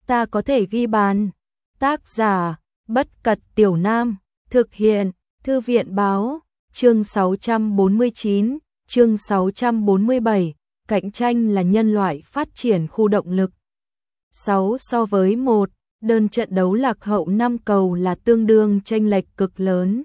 ta có thể ghi bàn. Tác giả, Bất Cật Tiểu Nam, thực hiện, Thư viện Báo, chương 649, chương 647, cạnh tranh là nhân loại phát triển khu động lực. 6 so với 1, đơn trận đấu lạc hậu 5 cầu là tương đương chênh lệch cực lớn.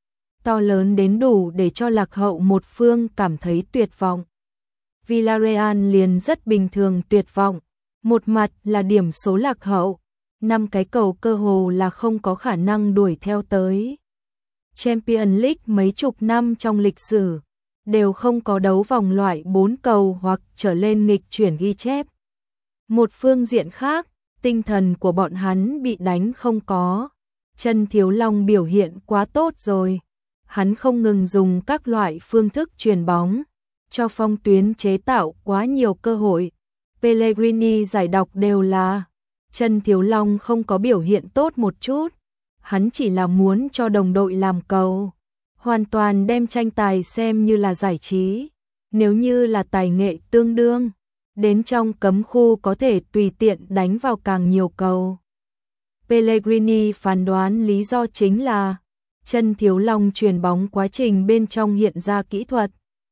To lớn đến đủ để cho lạc hậu một phương cảm thấy tuyệt vọng. Villarreal liền rất bình thường tuyệt vọng, một mặt là điểm số lạc hậu, 5 cái cầu cơ hồ là không có khả năng đuổi theo tới. Champions League mấy chục năm trong lịch sử đều không có đấu vòng loại 4 cầu hoặc trở lên nghịch chuyển ghi chép. Một phương diện khác, tinh thần của bọn hắn bị đánh không có. Chân Thiếu Long biểu hiện quá tốt rồi. Hắn không ngừng dùng các loại phương thức chuyền bóng, cho Phong Tuyến chế tạo quá nhiều cơ hội. Pellegrini giải đọc đều là Chân Thiếu Long không có biểu hiện tốt một chút. Hắn chỉ là muốn cho đồng đội làm cầu. Hoàn toàn đem tranh tài xem như là giải trí. Nếu như là tài nghệ tương đương, đến trong cấm khu có thể tùy tiện đánh vào càng nhiều cầu. Pellegrini phán đoán lý do chính là Chân Thiếu Long chuyền bóng quá trình bên trong hiện ra kỹ thuật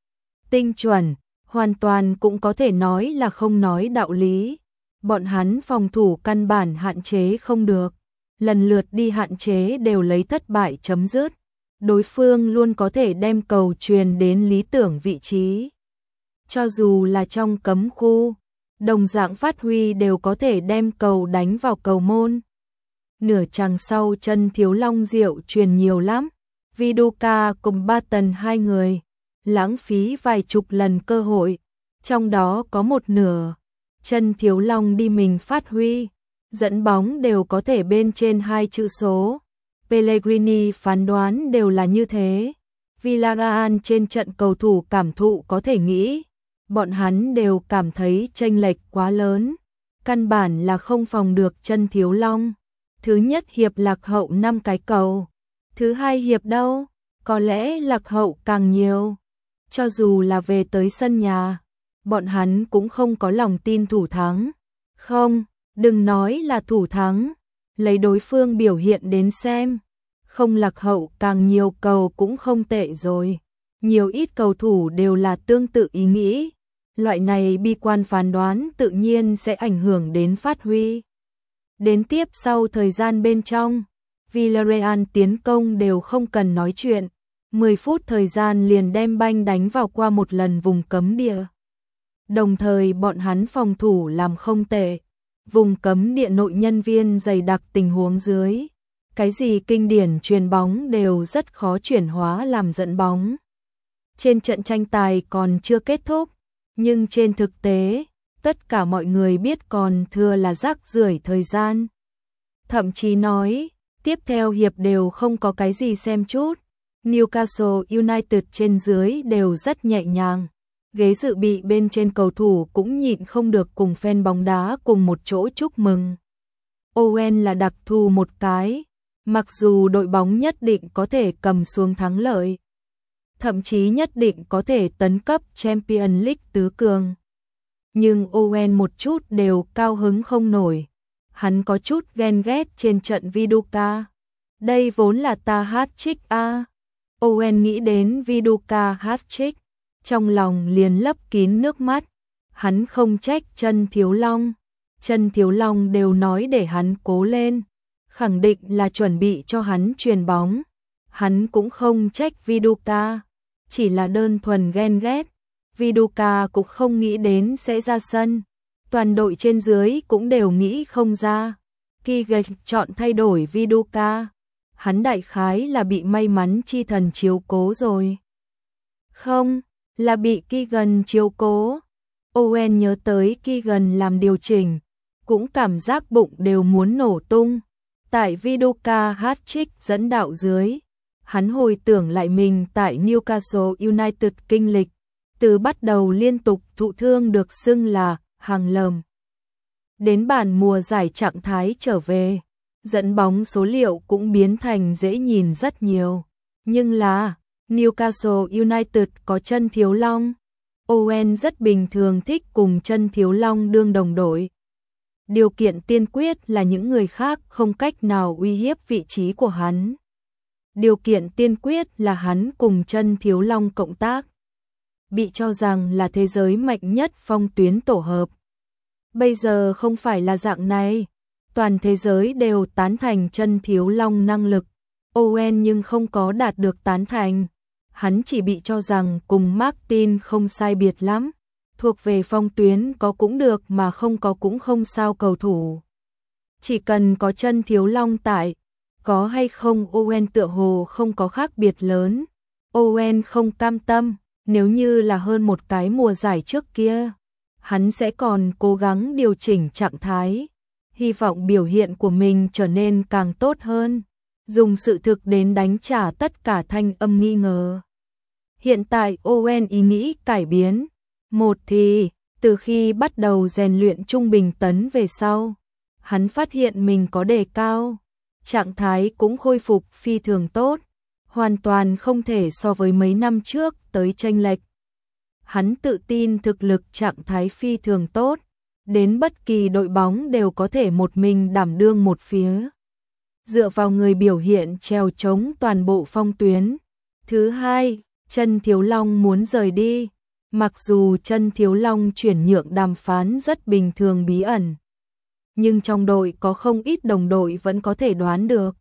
tinh chuẩn, hoàn toàn cũng có thể nói là không nói đạo lý. Bọn hắn phòng thủ căn bản hạn chế không được, lần lượt đi hạn chế đều lấy thất bại chấm dứt. Đối phương luôn có thể đem cầu truyền đến lý tưởng vị trí. Cho dù là trong cấm khu, đồng dạng phát huy đều có thể đem cầu đánh vào cầu môn. Nửa chặng sau Chân Thiếu Long diệu truyền nhiều lắm. Viduka cùng Barton hai người lãng phí vài chục lần cơ hội, trong đó có một nửa Chân Thiếu Long đi mình phát huy, dẫn bóng đều có thể bên trên 2 chữ số. Pellegrini phán đoán đều là như thế. Villarreal trên trận cầu thủ cảm thụ có thể nghĩ, bọn hắn đều cảm thấy chênh lệch quá lớn, căn bản là không phòng được Chân Thiếu Long. Thứ nhất hiệp lạc hậu 5 cái cầu, thứ hai hiệp đâu, có lẽ lạc hậu càng nhiều. Cho dù là về tới sân nhà, bọn hắn cũng không có lòng tin thủ thắng. Không, đừng nói là thủ thắng, lấy đối phương biểu hiện đến xem, không lạc hậu càng nhiều cầu cũng không tệ rồi. Nhiều ít cầu thủ đều là tương tự ý nghĩ, loại này bi quan phán đoán tự nhiên sẽ ảnh hưởng đến phát huy. Đến tiếp sau thời gian bên trong, Villarreal tiến công đều không cần nói chuyện, 10 phút thời gian liền đem banh đánh vào qua một lần vùng cấm địa. Đồng thời bọn hắn phòng thủ làm không tệ, vùng cấm địa nội nhân viên dày đặc tình huống dưới. Cái gì kinh điển chuyền bóng đều rất khó chuyển hóa làm dẫn bóng. Trên trận tranh tài còn chưa kết thúc, nhưng trên thực tế, tất cả mọi người biết còn thừa là rác rưởi thời gian. Thậm chí nói, tiếp theo hiệp đều không có cái gì xem chút. Newcastle United trên dưới đều rất nhẹ nhàng. Ghế dự bị bên trên cầu thủ cũng nhịn không được cùng fan bóng đá cùng một chỗ chúc mừng. Owen là đặc thù một cái, mặc dù đội bóng nhất định có thể cầm xuống thắng lợi, thậm chí nhất định có thể tấn cấp Champions League tứ cường. Nhưng Owen một chút đều cao hứng không nổi. Hắn có chút ghen ghét trên trận Viduka. Đây vốn là ta hat-trick a. Owen nghĩ đến Viduka hat-trick, trong lòng liền lấp kín nước mắt. Hắn không trách Chân Thiếu Long. Chân Thiếu Long đều nói để hắn cố lên, khẳng định là chuẩn bị cho hắn chuyền bóng. Hắn cũng không trách Viduka, chỉ là đơn thuần ghen ghét. Viduka cũng không nghĩ đến sẽ ra sân. Toàn đội trên dưới cũng đều nghĩ không ra. Keegan chọn thay đổi Viduka. Hắn đại khái là bị may mắn chi thần chiếu cố rồi. Không, là bị Keegan chiếu cố. Owen nhớ tới Keegan làm điều chỉnh, cũng cảm giác bụng đều muốn nổ tung. Tại Viduka hat-trick dẫn đạo dưới, hắn hồi tưởng lại mình tại Newcastle United kinh lịch, từ bắt đầu liên tục thụ thương được xưng là hàng lầm. Đến bản mùa giải trạng thái trở về, dẫn bóng số liệu cũng biến thành dễ nhìn rất nhiều. Nhưng là, Newcastle United có Chân Thiếu Long. Owen rất bình thường thích cùng Chân Thiếu Long đương đồng đội. Điều kiện tiên quyết là những người khác không cách nào uy hiếp vị trí của hắn. Điều kiện tiên quyết là hắn cùng Chân Thiếu Long cộng tác. Bị cho rằng là thế giới mạnh nhất phong tuyến tổ hợp. Bây giờ không phải là dạng này. Toàn thế giới đều tán thành Chân Thiếu Long năng lực. Owen nhưng không có đạt được tán thành. Hắn chỉ bị cho rằng cùng Martin không sai biệt lắm. Thuộc về phong tuyến có cũng được mà không có cũng không sao cầu thủ. Chỉ cần có Chân Thiếu Long tại, có hay không Owen tựa hồ không có khác biệt lớn. Owen không cam tâm, nếu như là hơn một cái mùa giải trước kia, hắn sẽ còn cố gắng điều chỉnh trạng thái, hy vọng biểu hiện của mình trở nên càng tốt hơn, dùng sự thực đến đánh trả tất cả thanh âm nghi ngờ. Hiện tại Owen ý nghĩ cải biến. Một thì, từ khi bắt đầu rèn luyện trung bình tấn về sau, hắn phát hiện mình có đề cao, trạng thái cũng khôi phục phi thường tốt, hoàn toàn không thể so với mấy năm trước tới chênh lệch. Hắn tự tin thực lực trạng thái phi thường tốt, đến bất kỳ đội bóng đều có thể một mình đảm đương một phía. Dựa vào người biểu hiện trèo chống toàn bộ phong tuyến. Thứ hai, Chân Thiếu Long muốn rời đi. Mặc dù Chân Thiếu Long chuyển nhượng đàm phán rất bình thường bí ẩn, nhưng trong đội có không ít đồng đội vẫn có thể đoán được.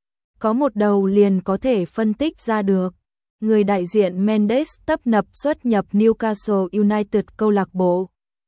Có một đầu liền có thể phân tích ra được. Người đại diện Mendes tấp nập xuất nhập Newcastle United câu lạc bộ.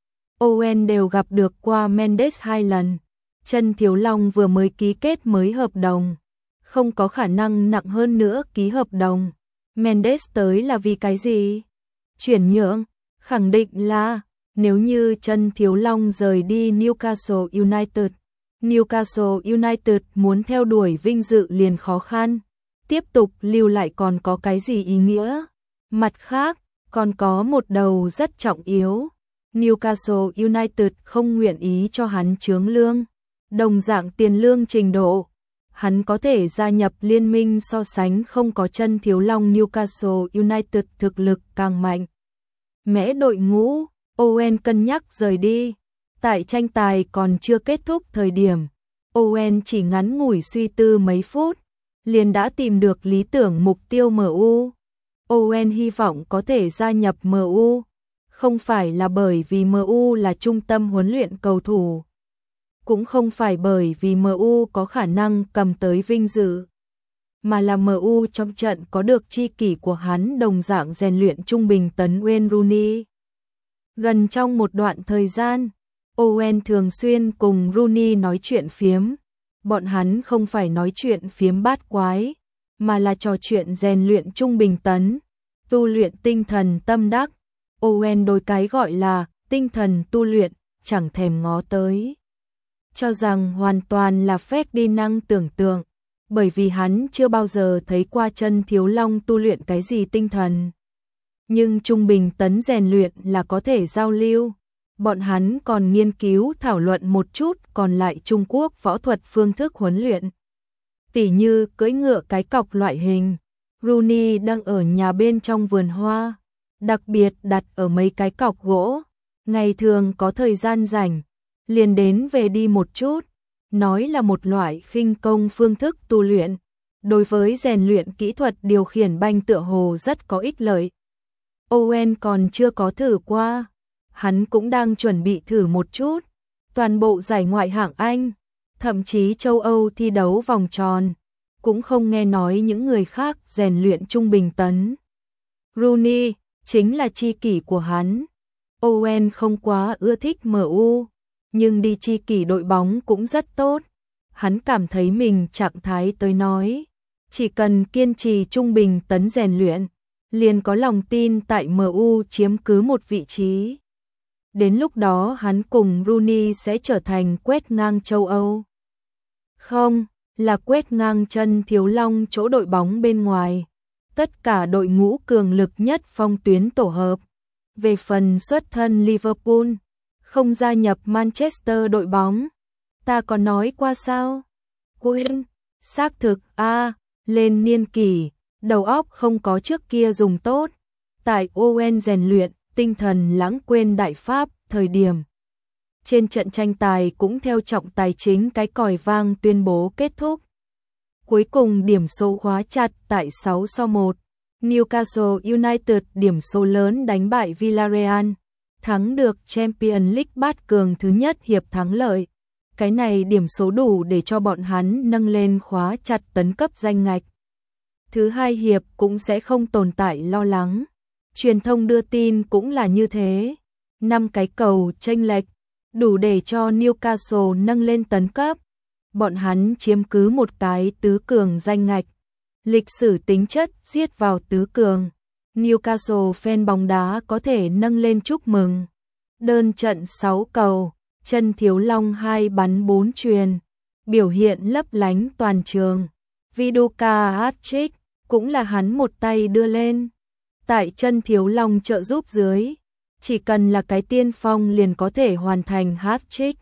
Owen đều gặp được qua Mendes 2 lần. Chân Thiếu Long vừa mới ký kết mới hợp đồng, không có khả năng nặng hơn nữa ký hợp đồng. Mendes tới là vì cái gì? Chuyển nhượng, khẳng định là nếu như Chân Thiếu Long rời đi Newcastle United, Newcastle United muốn theo đuổi vinh dự liền khó khăn, tiếp tục lưu lại còn có cái gì ý nghĩa? Mặt khác, còn có một đầu rất trọng yếu, Newcastle United không nguyện ý cho hắn chướng lương, đồng dạng tiền lương trình độ. Hắn có thể gia nhập liên minh so sánh không có Chân Thiếu Long Newcastle United thực lực càng mạnh. Mẽ đội ngũ, Owen cân nhắc rời đi. Tại tranh tài còn chưa kết thúc thời điểm, Owen chỉ ngắn ngủi suy tư mấy phút, liền đã tìm được lý tưởng mục tiêu MU. Owen hy vọng có thể gia nhập MU, không phải là bởi vì MU là trung tâm huấn luyện cầu thủ, cũng không phải bởi vì MU có khả năng cầm tới vinh dự, mà là MU trong trận có được tri kỷ của hắn đồng dạng rèn luyện trung bình tấn Wayne Rooney. Gần trong một đoạn thời gian, Owen thường xuyên cùng Rooney nói chuyện phiếm. Bọn hắn không phải nói chuyện phiếm bát quái, mà là trò chuyện rèn luyện trung bình tấn, tu luyện tinh thần tâm đắc. Owen đôi cái gọi là tinh thần tu luyện, chẳng thèm ngó tới. Cho rằng hoàn toàn là Ferdinand tưởng tượng, bởi vì hắn chưa bao giờ thấy qua Chân Thiếu Long tu luyện cái gì tinh thần. Nhưng trung bình tấn rèn luyện là có thể giao lưu. Bọn hắn còn nghiên cứu thảo luận một chút còn lại Trung Quốc võ thuật phương thức huấn luyện. Tỉ như cưỡi ngựa cái cọc loại hình. Rooney đang ở nhà bên trong vườn hoa, đặc biệt đặt ở mấy cái cọc gỗ. Ngày thường có thời gian rảnh, liền đến về đi một chút. Nói là một loại khinh công phương thức tu luyện. Đối với rèn luyện kỹ thuật điều khiển banh tựa hồ rất có ích lợi. Owen còn chưa có thử qua. Hắn cũng đang chuẩn bị thử một chút. Toàn bộ giải ngoại hạng Anh, thậm chí châu Âu thi đấu vòng tròn, cũng không nghe nói những người khác rèn luyện trung bình tấn. Rooney chính là tri kỷ của hắn. Owen không quá ưa thích MU, nhưng đi tri kỷ đội bóng cũng rất tốt. Hắn cảm thấy mình trạng thái tới nói, chỉ cần kiên trì trung bình tấn rèn luyện, liền có lòng tin tại MU chiếm cứ một vị trí. Đến lúc đó hắn cùng Rooney sẽ trở thành quét ngang châu Âu. Không, là quét ngang Chân Thiếu Long chỗ đội bóng bên ngoài. Tất cả đội ngũ cường lực nhất phong tuyến tổ hợp. Về phần xuất thân Liverpool, không gia nhập Manchester đội bóng. Ta có nói qua sao? Quên, xác thực, lên niên kỷ, đầu óc không có trước kia dùng tốt. Tại Owen rèn luyện, tinh thần lãng quên Đại Pháp, thời điểm Trên trận tranh tài cũng theo trọng tài chính cái còi vang tuyên bố kết thúc. Cuối cùng điểm số khóa chặt tại 6-1. Newcastle United điểm số lớn đánh bại Villarreal, thắng được Champions League bát cường thứ nhất hiệp thắng lợi. Cái này điểm số đủ để cho bọn hắn nâng lên khóa chặt tấn cấp danh ngạch. Thứ hai hiệp cũng sẽ không tồn tại lo lắng. Truyền thông đưa tin cũng là như thế. 5 cái cầu chênh lệch, đủ để cho Newcastle nâng lên tấn cấp. Bọn hắn chiếm cứ một cái tứ cường danh ngạch. Lịch sử tính chất giết vào tứ cường. Newcastle fan bóng đá có thể nâng lên chúc mừng. Đơn trận 6 cầu, Chân Thiếu Long 2 bắn 4 chuyền, biểu hiện lấp lánh toàn trường. Viduka hat-trick cũng là hắn một tay đưa lên. Tại Chân Thiếu Long trợ giúp dưới, chỉ cần là cái tiên phong liền có thể hoàn thành hat-trick.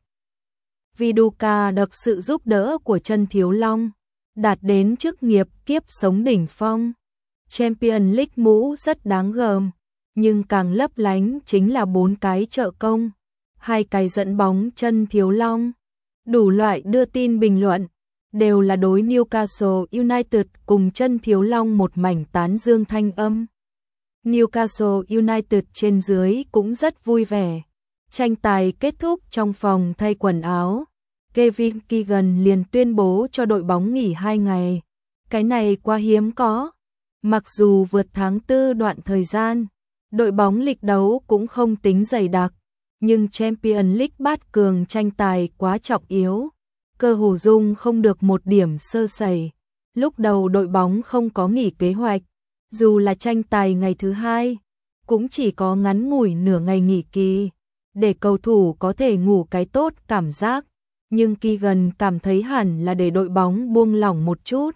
Viduka được sự giúp đỡ của Chân Thiếu Long, đạt đến chức nghiệp kiếp sống đỉnh phong. Champions League mũ rất đáng gờm, nhưng càng lấp lánh chính là 4 cái trợ công, 2 cái dẫn bóng Chân Thiếu Long. Đủ loại đưa tin bình luận đều là đối Newcastle United cùng Chân Thiếu Long một mảnh tán dương thanh âm. Newcastle United trên dưới cũng rất vui vẻ. Tranh tài kết thúc trong phòng thay quần áo. Kevin Keegan liền tuyên bố cho đội bóng nghỉ 2 ngày. Cái này quá hiếm có. Mặc dù vượt tháng 4 đoạn thời gian, đội bóng lịch đấu cũng không tính dày đặc, nhưng Champions League bát cường tranh tài quá trọng yếu. Cơ hồ dung không được một điểm sơ sẩy. Lúc đầu đội bóng không có nghỉ kế hoạch, dù là tranh tài ngày thứ 2, cũng chỉ có ngắn ngủi nửa ngày nghỉ kỳ, để cầu thủ có thể ngủ cái tốt cảm giác. Nhưng Keegan cảm thấy hẳn là để đội bóng buông lỏng một chút.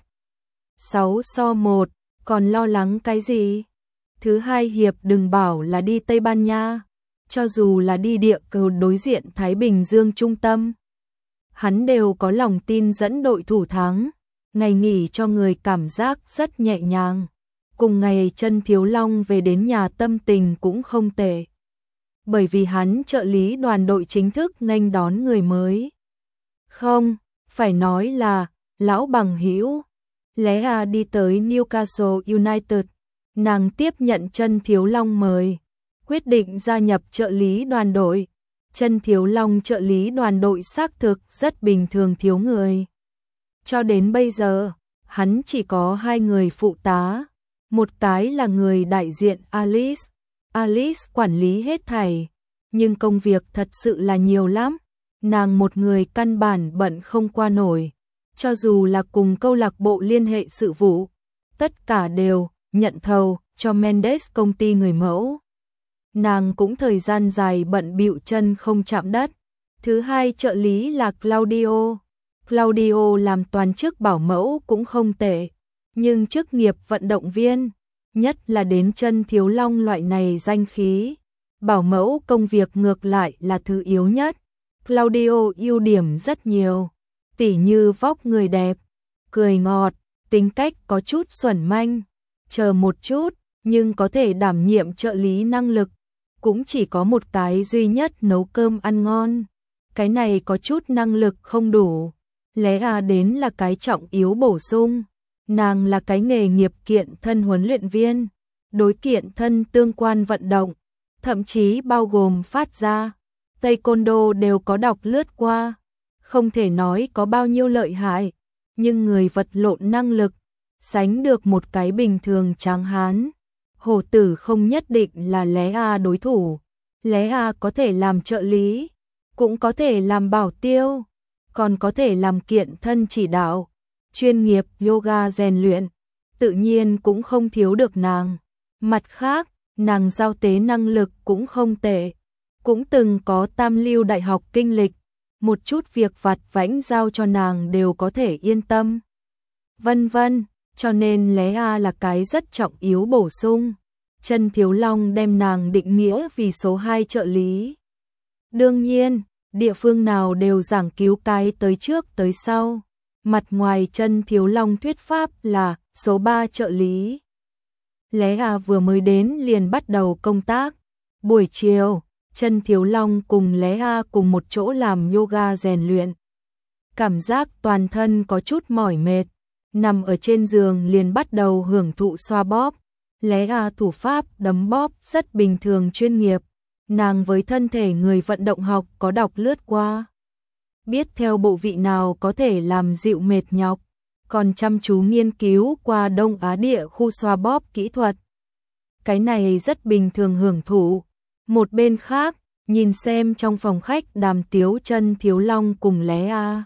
6-1, còn lo lắng cái gì? Thứ hai hiệp đừng bảo là đi Tây Ban Nha, cho dù là đi địa cầu đối diện Thái Bình Dương trung tâm, hắn đều có lòng tin dẫn đội thủ thắng. Ngày nghỉ cho người cảm giác rất nhẹ nhàng. Cùng ngày Chân Thiếu Long về đến nhà tâm tình cũng không tệ, bởi vì hắn trợ lý đoàn đội chính thức nghênh đón người mới. Không, phải nói là lão bằng hữu. Lea đi tới Newcastle United, nàng tiếp nhận Chân Thiếu Long mời, quyết định gia nhập trợ lý đoàn đội. Chân Thiếu Long trợ lý đoàn đội xác thực rất bình thường thiếu người. Cho đến bây giờ, hắn chỉ có 2 người phụ tá. Một cái là người đại diện Alice. Alice quản lý hết thảy, nhưng công việc thật sự là nhiều lắm. Nàng một người căn bản bận không qua nổi. Cho dù là cùng câu lạc bộ liên hệ sự vụ, tất cả đều nhận thầu cho Mendes công ty người mẫu. Nàng cũng thời gian dài bận bịu chân không chạm đất. Thứ hai trợ lý là Claudio. Claudio làm toàn chức bảo mẫu cũng không tệ, nhưng chức nghiệp vận động viên, nhất là đến Chân Thiếu Long loại này danh khí, bảo mẫu công việc ngược lại là thứ yếu nhất. Claudio ưu điểm rất nhiều, tỉ như vóc người đẹp, cười ngọt, tính cách có chút xuẩn manh, chờ một chút, nhưng có thể đảm nhiệm trợ lý năng lực, cũng chỉ có một cái duy nhất nấu cơm ăn ngon. Cái này có chút năng lực không đủ. Lẽ đến là cái trọng yếu bổ sung. Nàng là cái nghề nghiệp kiện thân huấn luyện viên, đối kiện thân tương quan vận động, thậm chí bao gồm phát ra, taekwondo đều có đọc lướt qua. Không thể nói có bao nhiêu lợi hại, nhưng người vật lộn năng lực, sánh được một cái bình thường tráng hán. Hổ tử không nhất định là Lea đối thủ. Lea có thể làm trợ lý, cũng có thể làm bảo tiêu, còn có thể làm kiện thân chỉ đạo, chuyên nghiệp yoga rèn luyện, tự nhiên cũng không thiếu được nàng. Mặt khác, nàng giao tế năng lực cũng không tệ, cũng từng có tam lưu đại học kinh lịch, một chút việc vặt vãnh giao cho nàng đều có thể yên tâm. Vân vân, cho nên Lea là cái rất trọng yếu bổ sung. Chân Thiếu Long đem nàng định nghĩa vì số 2 trợ lý. Đương nhiên, địa phương nào đều giảng cứu cái tới trước tới sau. Mặt ngoài Chân Thiếu Long thuyết pháp là số 3 trợ lý. Lea vừa mới đến liền bắt đầu công tác. Buổi chiều, Chân Thiếu Long cùng Lé A cùng một chỗ làm yoga rèn luyện. Cảm giác toàn thân có chút mỏi mệt, nằm ở trên giường liền bắt đầu hưởng thụ xoa bóp. Lé A thủ pháp đấm bóp rất bình thường chuyên nghiệp, nàng với thân thể người vận động học có đọc lướt qua. Biết theo bộ vị nào có thể làm dịu mệt nhọc, còn chăm chú nghiên cứu qua Đông Á địa khu xoa bóp kỹ thuật. Cái này rất bình thường hưởng thụ. Một bên khác, nhìn xem trong phòng khách đàm tiếu Chân Thiếu Long cùng Lé A.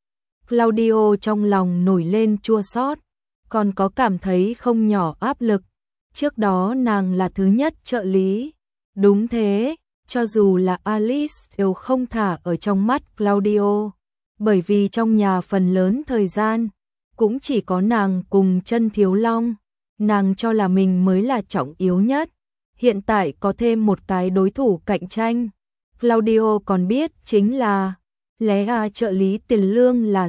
Claudio trong lòng nổi lên chua xót, còn có cảm thấy không nhỏ áp lực. Trước đó nàng là thứ nhất trợ lý. Đúng thế, cho dù là Alice đều không thả ở trong mắt Claudio, bởi vì trong nhà phần lớn thời gian cũng chỉ có nàng cùng Chân Thiếu Long, nàng cho là mình mới là trọng yếu nhất. Hiện tại có thêm một cái đối thủ cạnh tranh. Claudio còn biết chính là Lé A trợ lý tiền lương là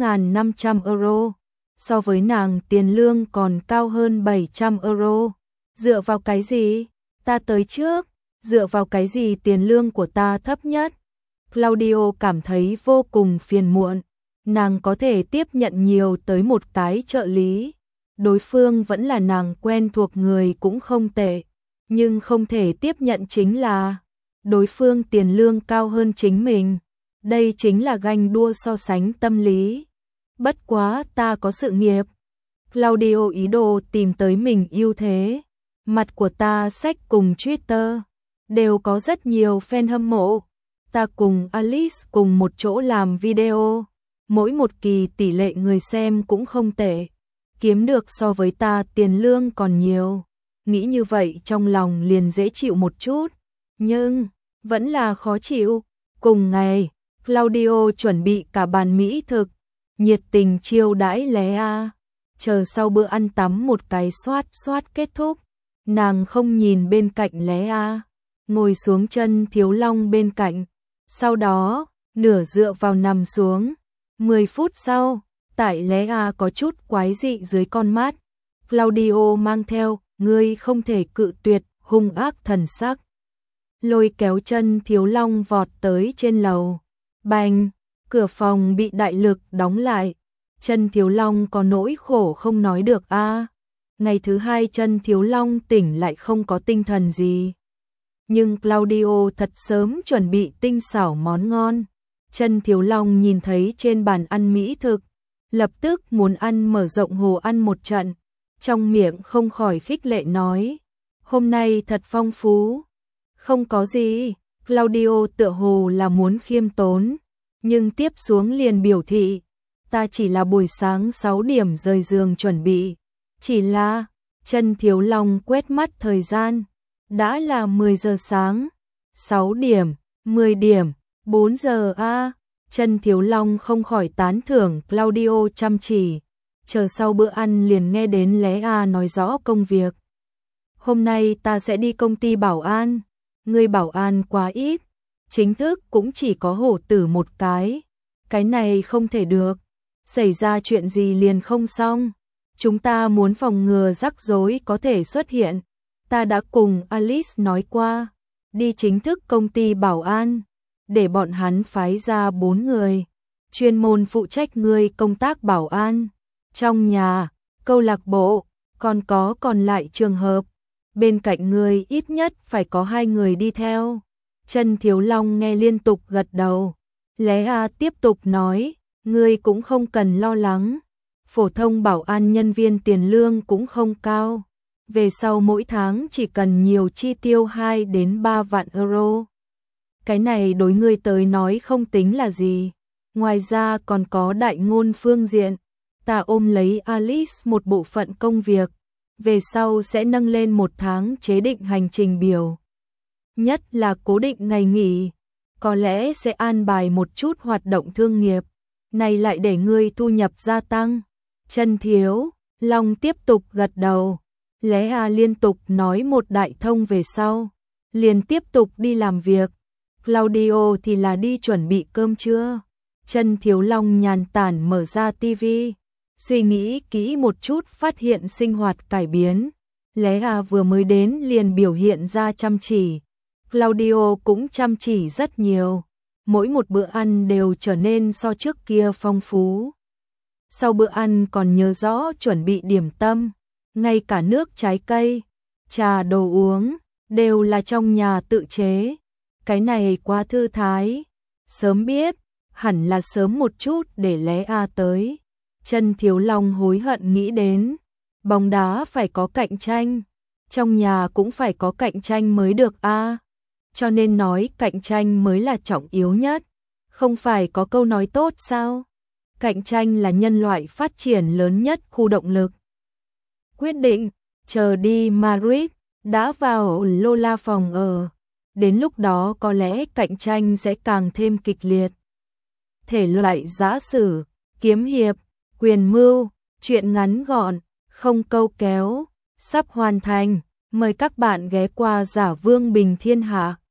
6.500 euro, so với nàng tiền lương còn cao hơn 700 euro. Dựa vào cái gì? Ta tới trước. Dựa vào cái gì tiền lương của ta thấp nhất? Claudio cảm thấy vô cùng phiền muộn. Nàng có thể tiếp nhận nhiều tới một cái trợ lý. Đối phương vẫn là nàng quen thuộc người cũng không tệ. Nhưng không thể tiếp nhận chính là đối phương tiền lương cao hơn chính mình. Đây chính là ganh đua so sánh tâm lý. Bất quá ta có sự nghiệp. Claudio ý đồ tìm tới mình ưu thế. Mặt của ta sách cùng Twitter đều có rất nhiều fan hâm mộ. Ta cùng Alice cùng một chỗ làm video. Mỗi một kỳ tỷ lệ người xem cũng không tệ. Kiếm được so với ta tiền lương còn nhiều. Nghĩ như vậy trong lòng liền dễ chịu một chút. Nhưng, vẫn là khó chịu. Cùng ngày, Claudio chuẩn bị cả bàn mỹ thực. Nhiệt tình chiêu đãi Lé A. Chờ sau bữa ăn tắm một cái xoát kết thúc. Nàng không nhìn bên cạnh Lé A, ngồi xuống Chân Thiếu Long bên cạnh. Sau đó, nửa dựa vào nằm xuống. 10 phút sau, tại Lé A có chút quái dị dưới con mắt. Claudio mang theo, ngươi không thể cự tuyệt, hung ác thần sắc. Lôi kéo Chân Thiếu Long vọt tới trên lầu. Bành, cửa phòng bị đại lực đóng lại. Chân Thiếu Long có nỗi khổ không nói được a. Ngày thứ hai Chân Thiếu Long tỉnh lại không có tinh thần gì. Nhưng Claudio thật sớm chuẩn bị tinh xảo món ngon. Chân Thiếu Long nhìn thấy trên bàn ăn mỹ thực, lập tức muốn ăn mở rộng hồ ăn một trận. Trong miệng không khỏi khích lệ nói, hôm nay thật phong phú. Không có gì, Claudio tựa hồ là muốn khiêm tốn, nhưng tiếp xuống liền biểu thị, ta chỉ là buổi sáng 6 điểm rời giường chuẩn bị. Chỉ là, Chân Thiếu Long quét mắt thời gian, đã là 10 giờ sáng, 6 điểm, 10 điểm, 4 giờ a. Chân Thiếu Long không khỏi tán thưởng Claudio chăm chỉ. Chờ sau bữa ăn liền nghe đến Lé A nói rõ công việc. Hôm nay ta sẽ đi công ty bảo an. Người bảo an quá ít, chính thức cũng chỉ có hổ tử một cái. Cái này không thể được, xảy ra chuyện gì liền không xong. Chúng ta muốn phòng ngừa rắc rối có thể xuất hiện. Ta đã cùng Alice nói qua, đi chính thức công ty bảo an, để bọn hắn phái ra 4 người, chuyên môn phụ trách người công tác bảo an. Trong nhà, câu lạc bộ, còn lại trường hợp, bên cạnh người ít nhất phải có 2 người đi theo. Chân Thiếu Long nghe liên tục gật đầu. Lé A tiếp tục nói, ngươi cũng không cần lo lắng. Phổ thông bảo an nhân viên tiền lương cũng không cao. Về sau mỗi tháng chỉ cần nhiều chi tiêu 2 đến 3 vạn euro. Cái này đối ngươi tới nói không tính là gì. Ngoài ra còn có đại ngôn phương diện. Ta ôm lấy Alice một bộ phận công việc. Về sau sẽ nâng lên 1 tháng chế định hành trình biểu. Nhất là cố định ngày nghỉ. Có lẽ sẽ an bài một chút hoạt động thương nghiệp. Này lại để ngươi thu nhập gia tăng. Chân Thiếu Long tiếp tục gật đầu. Lé A liên tục nói một đại thông về sau. Liền tiếp tục đi làm việc. Claudio thì là đi chuẩn bị cơm trưa. Chân Thiếu Long nhàn tản mở ra tivi. Suy nghĩ kỹ một chút phát hiện sinh hoạt cải biến. Lé A vừa mới đến liền biểu hiện ra chăm chỉ. Claudio cũng chăm chỉ rất nhiều, mỗi một bữa ăn đều trở nên so trước kia phong phú. Sau bữa ăn còn nhớ rõ chuẩn bị điểm tâm, ngay cả nước trái cây, trà đồ uống, đều là trong nhà tự chế. Cái này quá thư thái, sớm biết, hẳn là sớm một chút để lé tới. Chân Thiếu Long hối hận nghĩ đến, bóng đá phải có cạnh tranh, trong nhà cũng phải có cạnh tranh mới được cho nên nói cạnh tranh mới là trọng yếu nhất, không phải có câu nói tốt sao? Cạnh tranh là nhân loại phát triển lớn nhất khu động lực. Quyết định, chờ đi Madrid, đã vào Lola phòng ở, đến lúc đó có lẽ cạnh tranh sẽ càng thêm kịch liệt. Thể loại giã sử, kiếm hiệp, quyền mưu, truyện ngắn gọn, không câu kéo, sắp hoàn thành, mời các bạn ghé qua Giả Vương Bình Thiên Hạ.